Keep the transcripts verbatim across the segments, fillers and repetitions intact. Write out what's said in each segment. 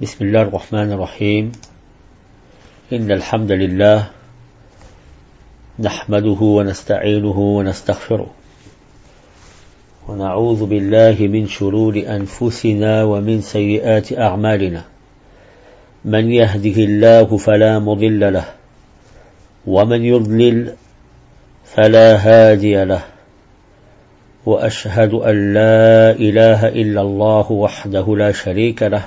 بسم الله الرحمن الرحيم إن الحمد لله نحمده ونستعينه ونستغفره ونعوذ بالله من شرور أنفسنا ومن سيئات أعمالنا من يهده الله فلا مضل له ومن يضلل فلا هادي له وأشهد أن لا إله إلا الله وحده لا شريك له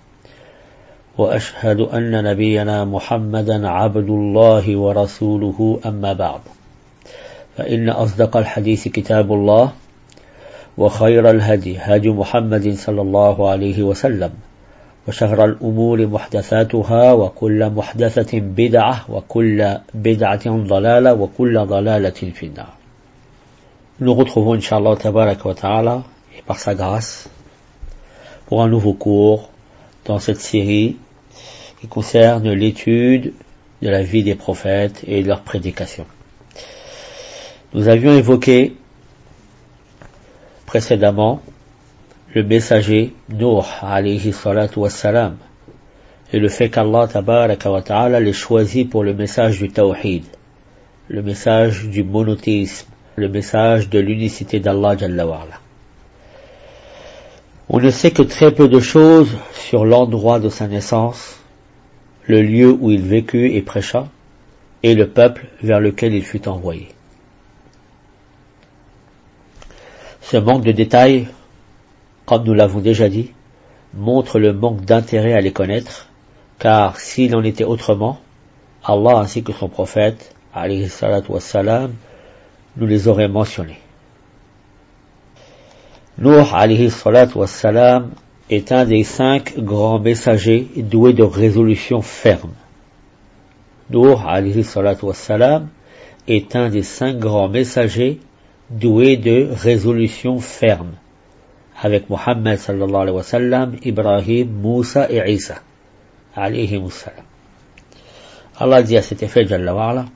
وأشهد أن نبينا محمدا عبد الله ورسوله أما بعد فإن أصدق الحديث كتاب الله وخير الهدي هدي محمد صلى الله عليه وسلم وشر الأمور محدثاتها وكل محدثة بدعة وكل بدعة ضلالة وكل ضلالة في النار. Nous retrouvons Inch'Allah Tabarak wa Ta'ala et par sa grâce pour un nouveau cours dans cette série qui concerne l'étude de la vie des prophètes et de leur prédication. Nous avions évoqué précédemment le messager Nuh alayhi salatu wassalam et le fait qu'Allah tabaraka wa ta'ala l'ait choisi pour le message du tawhid, le message du monothéisme, le message de l'unicité d'Allah Jalla wa Ala. On ne sait que très peu de choses sur l'endroit de sa naissance, le lieu où il vécut et prêcha, et le peuple vers lequel il fut envoyé. Ce manque de détails, comme nous l'avons déjà dit, montre le manque d'intérêt à les connaître, car s'il en était autrement, Allah ainsi que son prophète, alayhi salatu wassalam, nous les auraient mentionnés. Nuh alayhi salatu wassalam est un des cinq grands messagers doués de résolution ferme. Nuh alayhi salatu wassalam est un des cinq grands messagers doués de résolution ferme, avec Muhammad sallallahu alayhi wa sallam, Ibrahim, Moussa et Isa alayhi salam. Allah dit à cet effet Jalla wa Ala: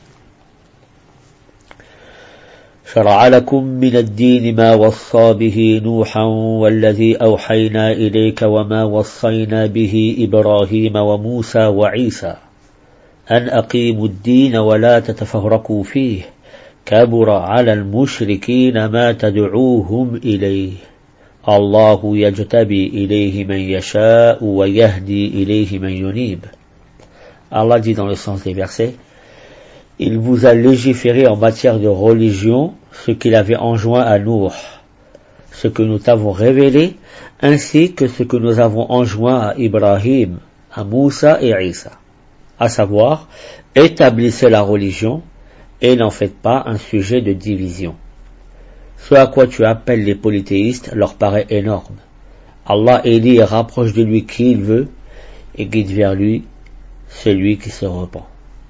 شرع لكم من الدين ما وصى به نوحا والذي أوحينا إليك وما وصينا به إبراهيم وموسى وعيسى أن أقيموا الدين ولا تتفرقوا فيه كبر على المشركين ما تدعوهم إليه الله يجتبي إليه من يشاء ويهدي إليه من ينيب. Allah dit dans le sens des versets: il vous a légiféré en matière de religion ce qu'il avait enjoint à Nuh, ce que nous t'avons révélé, ainsi que ce que nous avons enjoint à Ibrahim, à Moussa et Isa, à savoir, établissez la religion et n'en faites pas un sujet de division. Ce à quoi tu appelles les polythéistes leur paraît énorme. Allah élit et rapproche de lui qui il veut et guide vers lui celui qui se repent.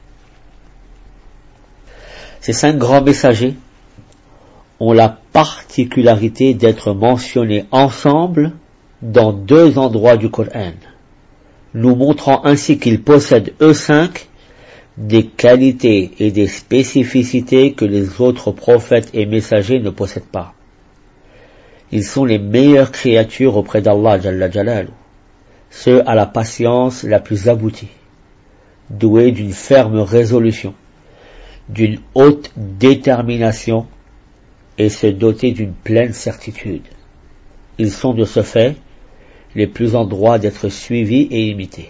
Ces cinq grands messagers ont la particularité d'être mentionnés ensemble dans deux endroits du Coran, nous montrant ainsi qu'ils possèdent eux cinq des qualités et des spécificités que les autres prophètes et messagers ne possèdent pas. Ils sont les meilleures créatures auprès d'Allah Jalla Jalaluhu, ceux à la patience la plus aboutie, doués d'une ferme résolution, d'une haute détermination et se doter d'une pleine certitude. Ils sont de ce fait les plus en droit d'être suivis et imités.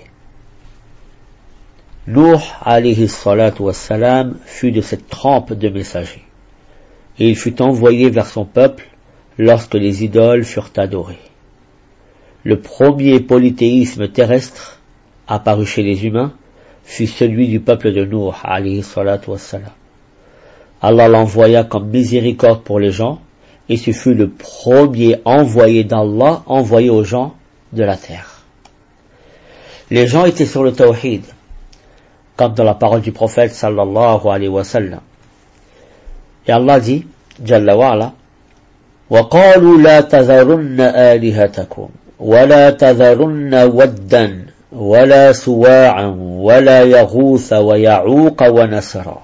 Nuh alayhi salatu wassalam fut de cette trempe de messagers, et il fut envoyé vers son peuple lorsque les idoles furent adorées. Le premier polythéisme terrestre apparu chez les humains fut celui du peuple de Nuh alayhi salatu wassalam. Allah l'envoya comme miséricorde pour les gens, et ce fut le premier envoyé d'Allah envoyé aux gens de la terre. Les gens étaient sur le tawhid, comme dans la parole du prophète sallallahu alayhi wa sallam. Et Allah dit, Jalla wa Ala: وَقَالُوا لَا تَذَرُنَّ آلِهَتَكُمْ وَلَا تَذَرُنَّ وَدًّا وَلَا سُوَاعًا وَلَا يَغُوثَ وَيَعُوقَ وَنَسْرًا.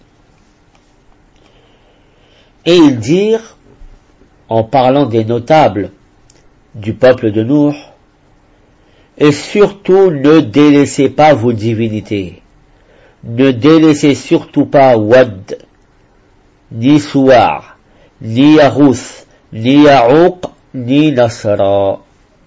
Et ils dirent, en parlant des notables du peuple de Nuh, Et surtout, ne délaissez pas vos divinités. Ne délaissez surtout pas Wad, ni Suwar, ni Yarouth, ni Ya'uq, ni Nasra.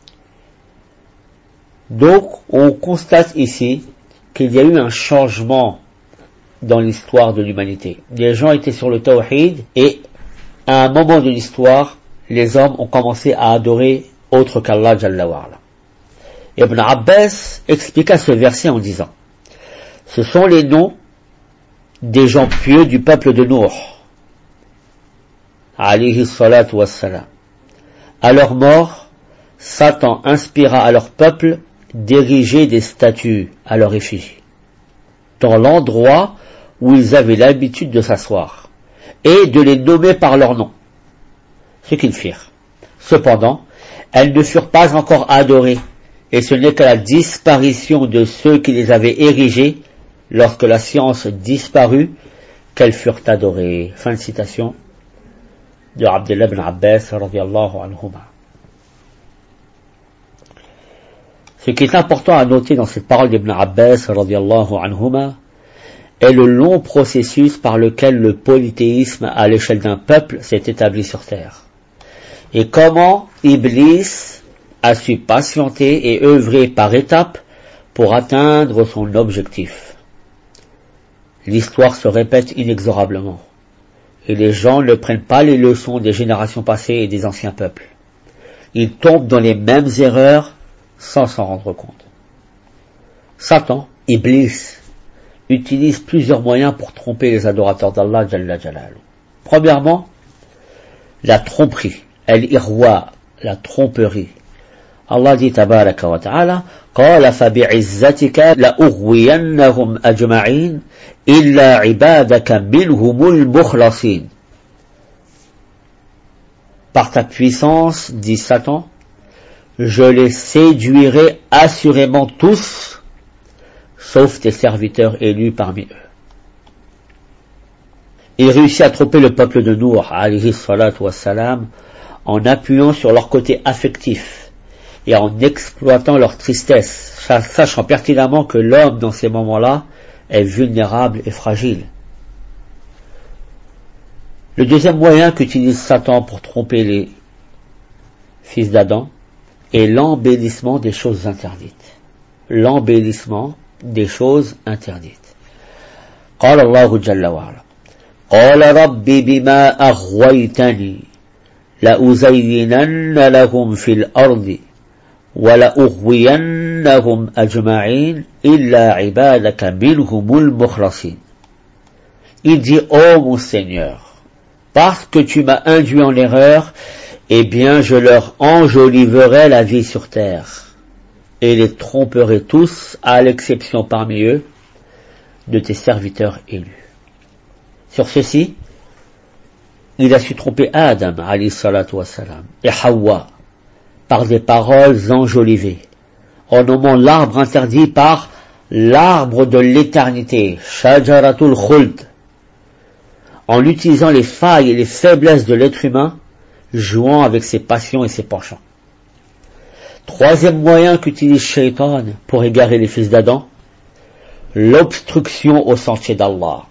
Donc, on constate ici qu'il y a eu un changement dans l'histoire de l'humanité. Les gens étaient sur le Tawhid et à un moment de l'histoire, les hommes ont commencé à adorer autre qu'Allah Jalla wa'ala. Ibn Abbas expliqua ce verset en disant: ce sont les noms des gens pieux du peuple de Nuh, alayhi salatu wassalam. À leur mort, Satan inspira à leur peuple d'ériger des statues à leur effigie, dans l'endroit où ils avaient l'habitude de s'asseoir, et de les nommer par leur nom, ce qu'ils firent. Cependant, elles ne furent pas encore adorées, et ce n'est qu'à la disparition de ceux qui les avaient érigées, lorsque la science disparut, qu'elles furent adorées. Fin de citation de Abdullah ibn Abbas radiyallahu anhuma. Ce qui est important à noter dans cette parole d'Ibn Abbas radiyallahu anhuma est le long processus par lequel le polythéisme à l'échelle d'un peuple s'est établi sur terre. Et comment Iblis a su patienter et œuvrer par étapes pour atteindre son objectif. L'histoire se répète inexorablement, et les gens ne prennent pas les leçons des générations passées et des anciens peuples. Ils tombent dans les mêmes erreurs sans s'en rendre compte. Satan, Iblis, utilise plusieurs moyens pour tromper les adorateurs d'Allah Jalla Jalaluhu. Premièrement, la tromperie, al-irwa, la tromperie. Allah dit tabaraka wa ta'ala: qala fa bi'izzatika la ughwiyannahum ajma'in illa ibadaka minhumul mukhlasin. Par ta puissance, dit Satan, je les séduirai assurément tous, sauf tes serviteurs élus parmi eux. Il réussit à tromper le peuple de Nuh, alayhi salatu wassalam, en appuyant sur leur côté affectif et en exploitant leur tristesse, sachant pertinemment que l'homme dans ces moments-là est vulnérable et fragile. Le deuxième moyen qu'utilise Satan pour tromper les fils d'Adam est l'embellissement des choses interdites. L'embellissement des choses interdites. قال الله جل وعلا: قال رب بما أغويتني لأزينن لهم في الأرض وَلَأُغْوِيَنَّهُمْ أَجْمَعِينَ إِلَّا عِبَادَكَ مِنْهُمُ الْمُخْلَصِينَ. Il dit: ô mon Seigneur, parce que tu m'as induit en erreur, eh bien je leur enjoliverai la vie sur terre, et les tromperai tous, à l'exception parmi eux de tes serviteurs élus. Sur ceci, il a su tromper Adam, alayhi salatu wassalam, et Hawa, par des paroles enjolivées, en nommant l'arbre interdit par l'arbre de l'éternité, Shajaratul Khuld, en utilisant les failles et les faiblesses de l'être humain, jouant avec ses passions et ses penchants. Troisième moyen qu'utilise Shaitan pour égarer les fils d'Adam, l'obstruction au sentier d'Allah.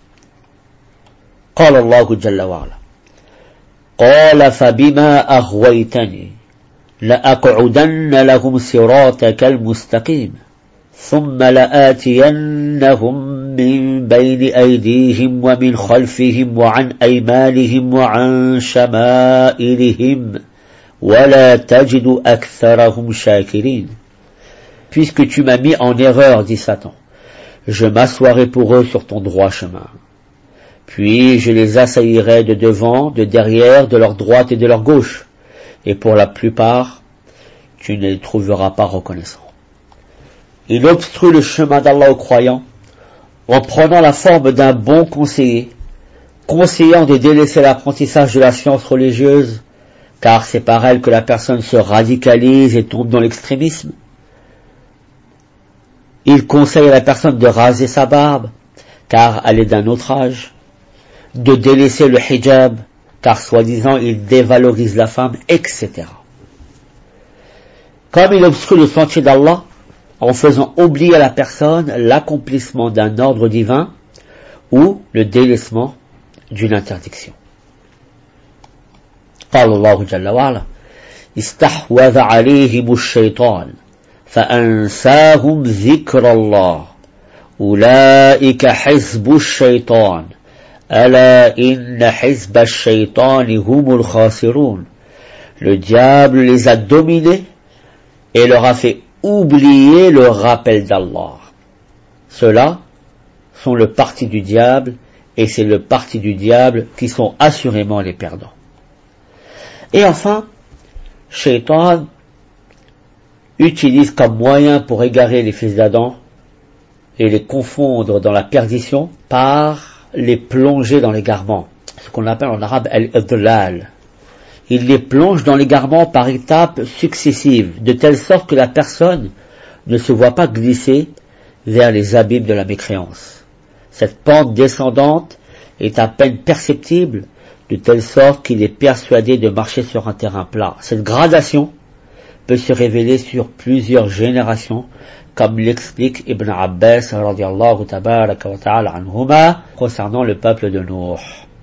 قال الله جل وعلا: قال فبما أغويتني لأقعدن لهم صراطك المستقيم ثم لآتينهم من بين أيديهم ومن خلفهم وعن أيمانهم وعن شمائلهم ولا تجد أكثرهم شاكرين. Puisque tu m'as mis en erreur, dit Satan, je m'assoirai pour eux sur ton droit chemin. Puis je les assaillirai de devant, de derrière, de leur droite et de leur gauche. Et pour la plupart, tu ne les trouveras pas reconnaissants. Il obstrue le chemin d'Allah aux croyants en prenant la forme d'un bon conseiller, conseillant de délaisser l'apprentissage de la science religieuse, car c'est par elle que la personne se radicalise et tombe dans l'extrémisme. Il conseille à la personne de raser sa barbe, car elle est d'un autre âge, de délaisser le hijab, car soi-disant il dévalorise la femme, et cetera. comme il obstrue le sentier d'Allah en faisant oublier à la personne l'accomplissement d'un ordre divin ou le délaissement d'une interdiction. قال الله جل وعلا استحوذ عليهم الشيطان فأنساهم ذكر الله أولئك حزب الشيطان ألا إن حزب الشيطان هم الخاسرون. Le diable les a dominés et leur a fait oublier le rappel d'Allah. Ceux-là sont le parti du diable et c'est le parti du diable qui sont assurément les perdants. Et enfin, Shaitan utilise comme moyen pour égarer les fils d'Adam et les confondre dans la perdition par les plonger dans l'égarement, ce qu'on appelle en arabe al-idlal. Il les plonge dans l'égarement par étapes successives, de telle sorte que la personne ne se voit pas glisser vers les abîmes de la mécréance. Cette pente descendante est à peine perceptible, de telle sorte qu'il est persuadé de marcher sur un terrain plat. Cette gradation peut se révéler sur plusieurs générations, comme l'explique Ibn Abbas radiyallahu tabaraka wa ta'ala anhuma concernant le peuple de Nuh.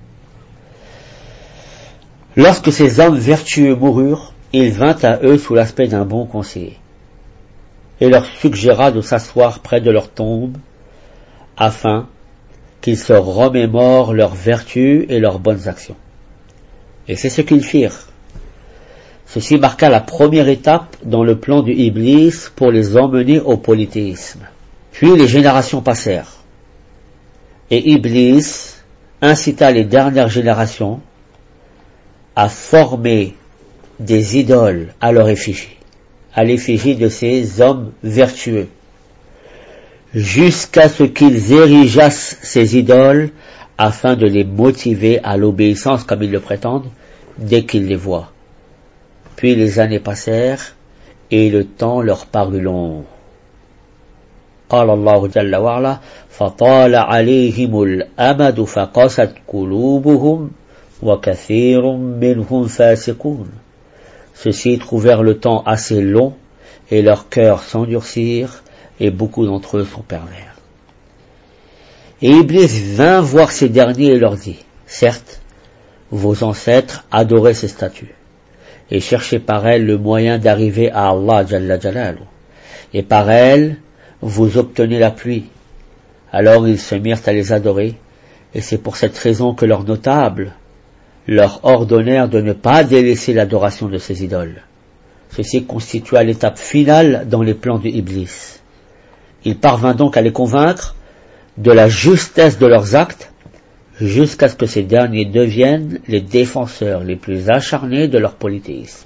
Lorsque ces hommes vertueux moururent, il vint à eux sous l'aspect d'un bon conseiller et leur suggéra de s'asseoir près de leur tombe afin qu'ils se remémorent leurs vertus et leurs bonnes actions. Et c'est ce qu'ils firent. Ceci marqua la première étape dans le plan du Iblis pour les emmener au polythéisme. Puis les générations passèrent, et Iblis incita les dernières générations à former des idoles à leur effigie, à l'effigie de ces hommes vertueux, jusqu'à ce qu'ils érigeassent ces idoles afin de les motiver à l'obéissance comme ils le prétendent dès qu'ils les voient. Puis les années passèrent et le temps leur parut long. قال الله جل وعلا فطال عليهم الأمد فقست قلوبهم وكثير منهم فاسقون. Ceux-ci trouvèrent le temps assez long et leurs cœurs s'endurcirent et beaucoup d'entre eux sont pervers. Et Iblis vint voir ces derniers et leur dit, certes, vos ancêtres adoraient ces statues et cherchaient par elles le moyen d'arriver à Allah Jalla Jalaluhu, et par elles vous obtenez la pluie. Alors ils se mirent à les adorer, et c'est pour cette raison que leurs notables leur ordonnèrent de ne pas délaisser l'adoration de ces idoles. Ceci constitua l'étape finale dans les plans de Iblis. Il parvint donc à les convaincre de la justesse de leurs actes, jusqu'à ce que ces derniers deviennent les défenseurs les plus acharnés de leur polythéisme.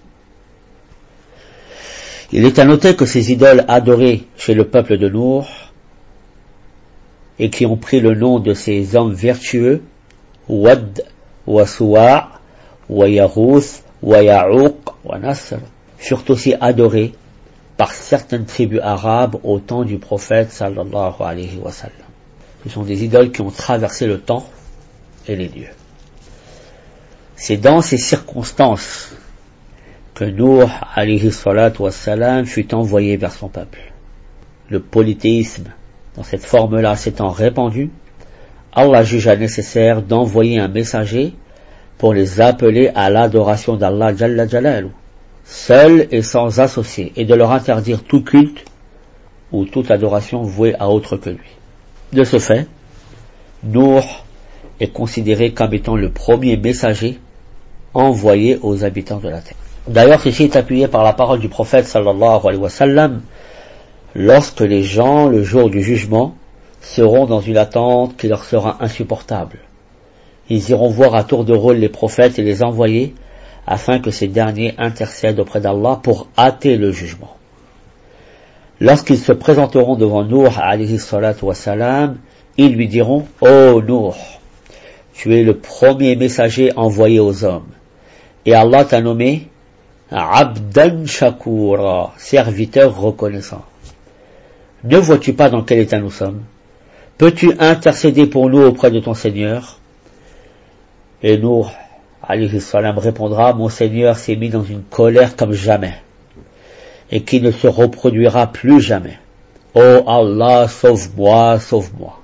Il est à noter que ces idoles adorées chez le peuple de Nuh, et qui ont pris le nom de ces hommes vertueux, Wad, wa Suwa', wa Yaghouth, wa Ya'uq, wa Nasr, furent aussi adorés par certaines tribus arabes au temps du prophète sallallahu alayhi wa sallam. Ce sont des idoles qui ont traversé le temps et les lieux. C'est dans ces circonstances que Nuh alayhi salatu wa salam fut envoyé vers son peuple. Le polythéisme, dans cette forme-là, s'étant répandu, Allah jugea nécessaire d'envoyer un messager pour les appeler à l'adoration d'Allah Jalla Jalaluhu, seul et sans associé, et de leur interdire tout culte ou toute adoration vouée à autre que lui. De ce fait, Nuh est considéré comme étant le premier messager envoyé aux habitants de la terre. D'ailleurs, ceci est appuyé par la parole du prophète sallallahu alayhi wa sallam, lorsque les gens, le jour du jugement, seront dans une attente qui leur sera insupportable. Ils iront voir à tour de rôle les prophètes et les envoyés, afin que ces derniers intercèdent auprès d'Allah pour hâter le jugement. Lorsqu'ils se présenteront devant Nuh alayhi salatu wa salam, ils lui diront, « Ô Nuh, tu es le premier messager envoyé aux hommes, et Allah t'a nommé Abdan Shakura, serviteur reconnaissant. Ne vois-tu pas dans quel état nous sommes? Peux-tu intercéder pour nous auprès de ton Seigneur? » Et Nuh alayhi salam répondra, « Mon Seigneur s'est mis dans une colère comme jamais. et qui ne se reproduira plus jamais. Oh Allah, sauve-moi, sauve-moi.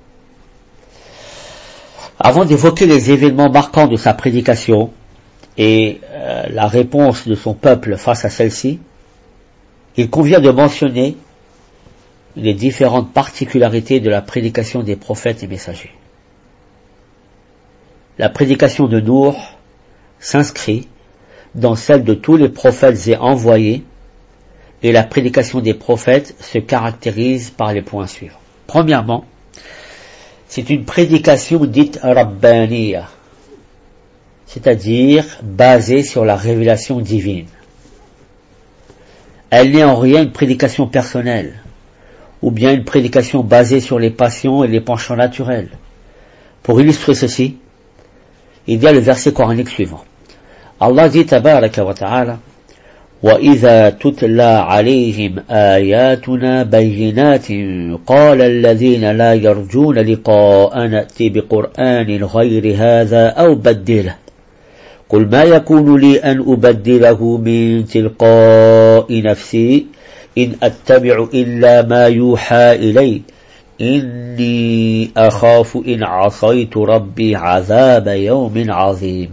Avant d'évoquer les événements marquants de sa prédication et euh, la réponse de son peuple face à celle-ci, il convient de mentionner les différentes particularités de la prédication des prophètes et messagers. La prédication de Nuh s'inscrit dans celle de tous les prophètes et envoyés, et la prédication des prophètes se caractérise par les points suivants. Premièrement, c'est une prédication dite Rabbaniya, c'est-à-dire basée sur la révélation divine. Elle n'est en rien une prédication personnelle, ou bien une prédication basée sur les passions et les penchants naturels. Pour illustrer ceci, il y a le verset coranique suivant. Allah dit tabaraka wa ta'ala وَإِذَا تُتْلَى عَلَيْهِمْ آيَاتُنَا بَيِّنَاتٍ قَالَ الَّذِينَ لَا يَرْجُونَ لِقَاءَنَا نَأْتِ بِقُرْآنٍ غَيْرِ هَذَا أَوْ بَدِّلْهُ قُلْ مَا يَكُونُ لِي أَنْ أُبَدِّلَهُ مِنْ تِلْقَاءِ نَفْسِي إِنْ أَتَّبِعُ إِلَّا مَا يُوحَى إِلَيَّ إِنِّي أَخَافُ إِنْ عَصَيْتُ رَبِّي عَذَابَ يَوْمٍ عَظِيمٍ.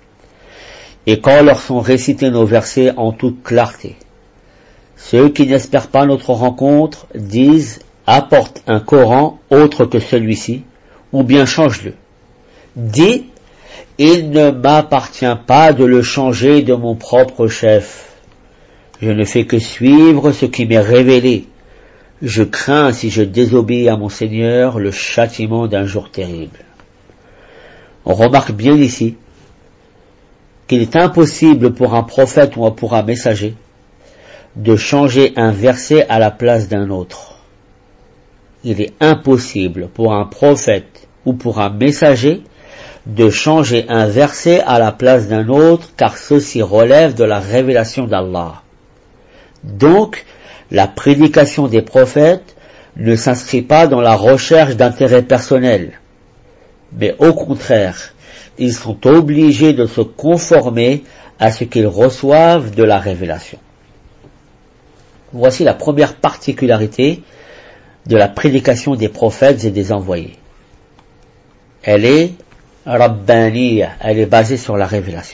Et quand leur sont récités nos versets en toute clarté, ceux qui n'espèrent pas notre rencontre disent « Apporte un Coran autre que celui-ci, ou bien change-le. » Dis « Il ne m'appartient pas de le changer de mon propre chef. Je ne fais que suivre ce qui m'est révélé. Je crains, si je désobéis à mon Seigneur, le châtiment d'un jour terrible. » On remarque bien ici qu'il est impossible pour un prophète ou pour un messager de changer un verset à la place d'un autre. Il est impossible pour un prophète ou pour un messager de changer un verset à la place d'un autre, car ceci relève de la révélation d'Allah. Donc, la prédication des prophètes ne s'inscrit pas dans la recherche d'intérêt personnel, mais au contraire, ils sont obligés de se conformer à ce qu'ils reçoivent de la révélation. Voici la première particularité de la prédication des prophètes et des envoyés. Elle est Rabbaniya, elle est basée sur la révélation.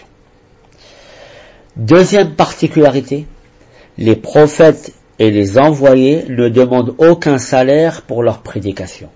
Deuxième particularité, les prophètes et les envoyés ne demandent aucun salaire pour leur prédication.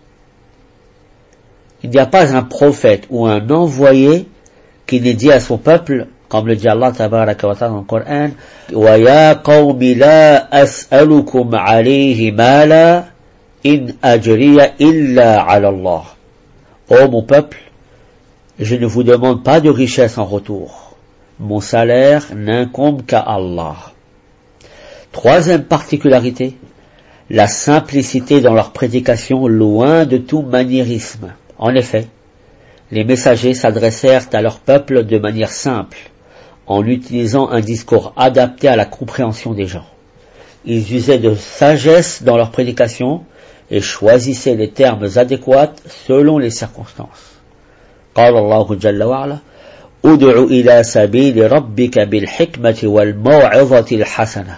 Il n'y a pas un prophète ou un envoyé qui n'ait dit à son peuple, comme le dit Allah tabaraka wa ta'ala dans le Coran, wa ya qawmi la as'alukum alayhi mala in ajriya illa ala Allah. Ô mon peuple, je ne vous demande pas de richesse en retour. Mon salaire n'incombe qu'à Allah. Troisième particularité, la simplicité dans leur prédication, loin de tout maniérisme. En effet, les messagers s'adressèrent à leur peuple de manière simple, en utilisant un discours adapté à la compréhension des gens. Ils usaient de sagesse dans leur prédication et choisissaient les termes adéquats selon les circonstances. قال الله جل وعلا ادع إلى سبيل ربك بالحكمة والموعظة الحسنة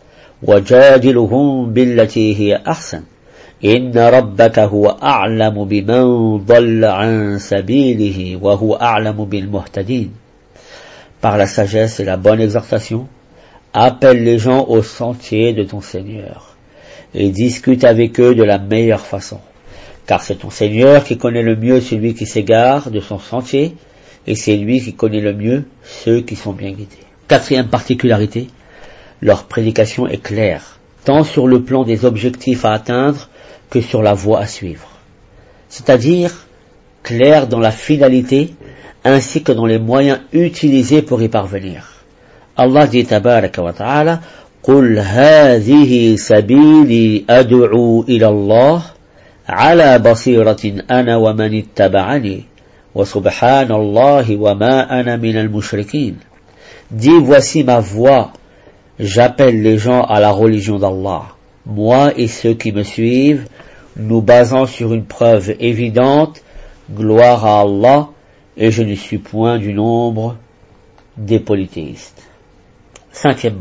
وجادلهم بالتي هي أحسن إن ربك هو أعلم بمن ضل عن سبيله وهو أعلم بالمهتدين. Par la sagesse et la bonne exhortation, appelle les gens au sentier de ton Seigneur et discute avec eux de la meilleure façon, car c'est ton Seigneur qui connaît le mieux celui qui s'égare de son sentier et c'est lui qui connaît le mieux ceux qui sont bien guidés. Quatrième particularité, leur prédication est claire, tant sur le plan des objectifs à atteindre que sur la voie à suivre. C'est-à-dire claire dans la finalité ainsi que dans les moyens utilisés pour y parvenir. Allah dit tabaraka wa ta'ala قُلْ هَذِهِ سَبِيلِي أَدْعُو إِلَى اللَّهِ عَلَى بَصِيرَةٍ أَنَا وَمَنِ اتَّبَعَنِي وَسُبْحَانَ اللَّهِ وَمَا أَنَا مِنَ الْمُشْرِكِينَ. Dis, voici ma voix, j'appelle les gens à la religion d'Allah. Moi et ceux qui me suivent, nous basons sur une preuve évidente, gloire à Allah, et je ne suis point du nombre des polythéistes. Cinquièmement,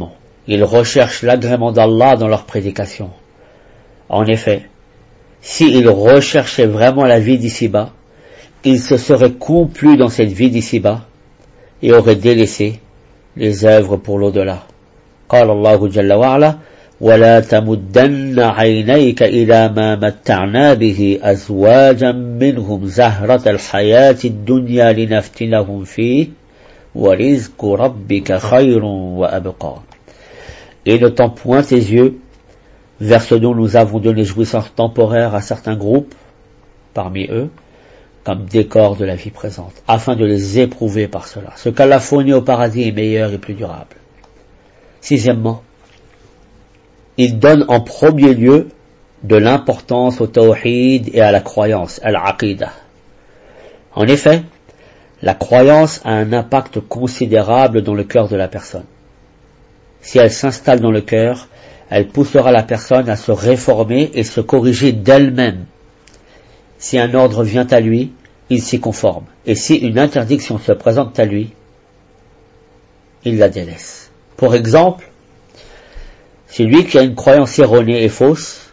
Ils recherchent l'agrément d'Allah dans leur prédication. En effet, s'ils recherchaient vraiment la vie d'ici-bas, ils se seraient complus dans cette vie d'ici-bas et auraient délaissé les œuvres pour l'au-delà. قال الله جل وعلا ولا تمدن عينيك إلى ما متعنا به أزواجا منهم زهرة الحياة الدنيا لنفتنهم فيه ورزق ربك خير وأبقى. Et ne tends point tes yeux vers ce dont nous avons donné jouissance temporaire à certains groupes parmi eux comme décor de la vie présente, afin de les éprouver par cela. Ce qu'Allah fournit au paradis est meilleur et plus durable. Sixièmement, il donne en premier lieu de l'importance au tawhid et à la croyance, à l'aqidah. En effet, la croyance a un impact considérable dans le cœur de la personne. Si elle s'installe dans le cœur, elle poussera la personne à se réformer et se corriger d'elle-même. Si un ordre vient à lui, il s'y conforme. Et si une interdiction se présente à lui, il la délaisse. Pour exemple, celui qui a une croyance erronée et fausse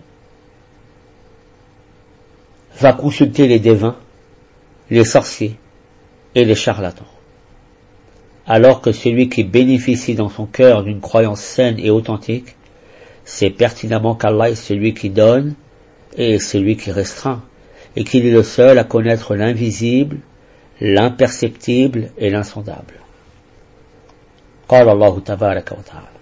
va consulter les devins, les sorciers et les charlatans. Alors que celui qui bénéficie dans son cœur d'une croyance saine et authentique sait pertinemment qu'Allah est celui qui donne et celui qui restreint, et qu'il est le seul à connaître l'invisible, l'imperceptible et l'insondable. قال الله تبارك وتعالى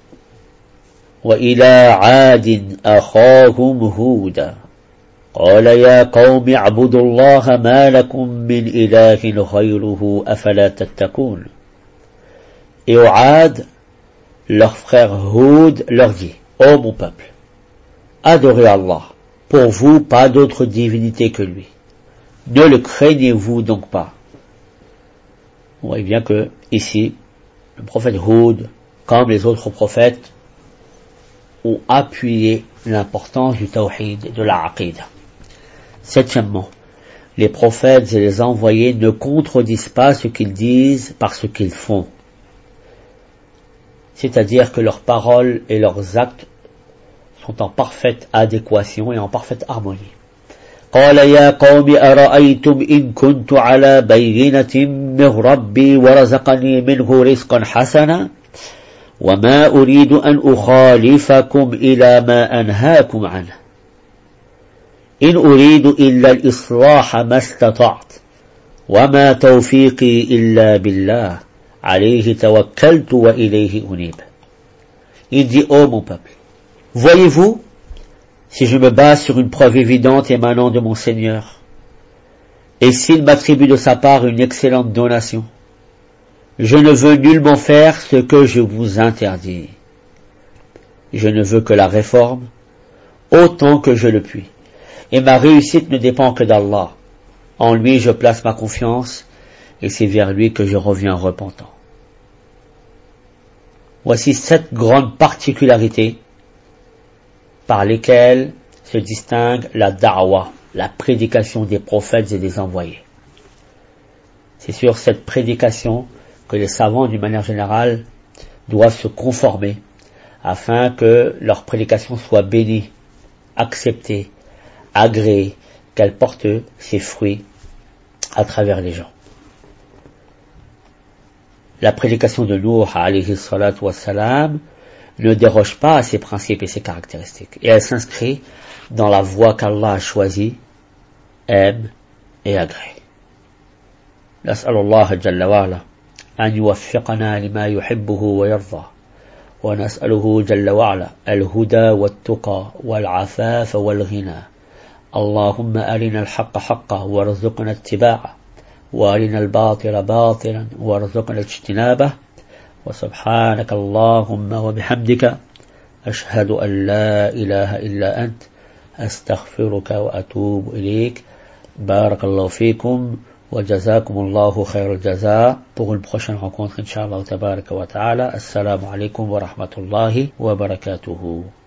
وإلى عاد أخاهم هودا قال يا قوم اعبدوا الله ما لكم من إله غيره أفلا تتقون. Et au Ad, leur frère Houd leur dit: Ô mon peuple, adorez Allah, pour vous pas d'autre divinité que lui. Ne le craignez-vous donc pas? On voit bien que ici, le prophète Houd, comme les autres prophètes, ont appuyé l'importance du tawhid, de la aqidah. Septièmement, les prophètes et les envoyés ne contredisent pas ce qu'ils disent par ce qu'ils font. C'est-à-dire que leurs paroles et leurs actes sont en parfaite adéquation et en parfaite harmonie. قال يا قوم أرأيتم إن كنت على بينة من ربي ورزقني منه رزقا حسنا وما أريد أن أخالفكم إلى ما أنهاكم عنه إن أريد إلا الإصلاح ما استطعت وما توفيقي إلا بالله عليه توكلت وإليه أنيب. Il dit: ô mon peuple, voyez-vous, si je me base sur une preuve évidente émanant de mon Seigneur, et s'il m'attribue de sa part une excellente donation, je ne veux nullement faire ce que je vous interdis. Je ne veux que la réforme, autant que je le puis. Et ma réussite ne dépend que d'Allah. En lui je place ma confiance, et c'est vers lui que je reviens repentant. Voici sept grandes particularités par lesquelles se distingue la da'wa, la prédication des prophètes et des envoyés. C'est sur cette prédication que les savants, d'une manière générale, doivent se conformer afin que leur prédication soit bénie, acceptée, agréée, qu'elle porte ses fruits à travers les gens. La prédication de Nuh alayhi salatu wassalam ne déroge pas à ses principes et ses caractéristiques, et elle s'inscrit dans la voie qu'Allah a choisie, aime et agrée. نسأل الله جل وعلا أن يوفقنا لما يحبه ويرضى ونسأله جل وعلا الهدى والتقى والعفاف والغنى اللهم أرنا الحق حقا وارزقنا اتباعه وأرنا الباطل باطلا وارزقنا اجتنابه وسبحانك اللهم وبحمدك أشهد أن لا إله إلا أنت أستغفرك وأتوب إليك بارك الله فيكم وجزاكم الله خير الجزاء. Pour une prochaine rencontre, Inch'Allah tabaraka wa ta'ala. Assalamu alaikum wa rahmatullahi wa barakatuhu.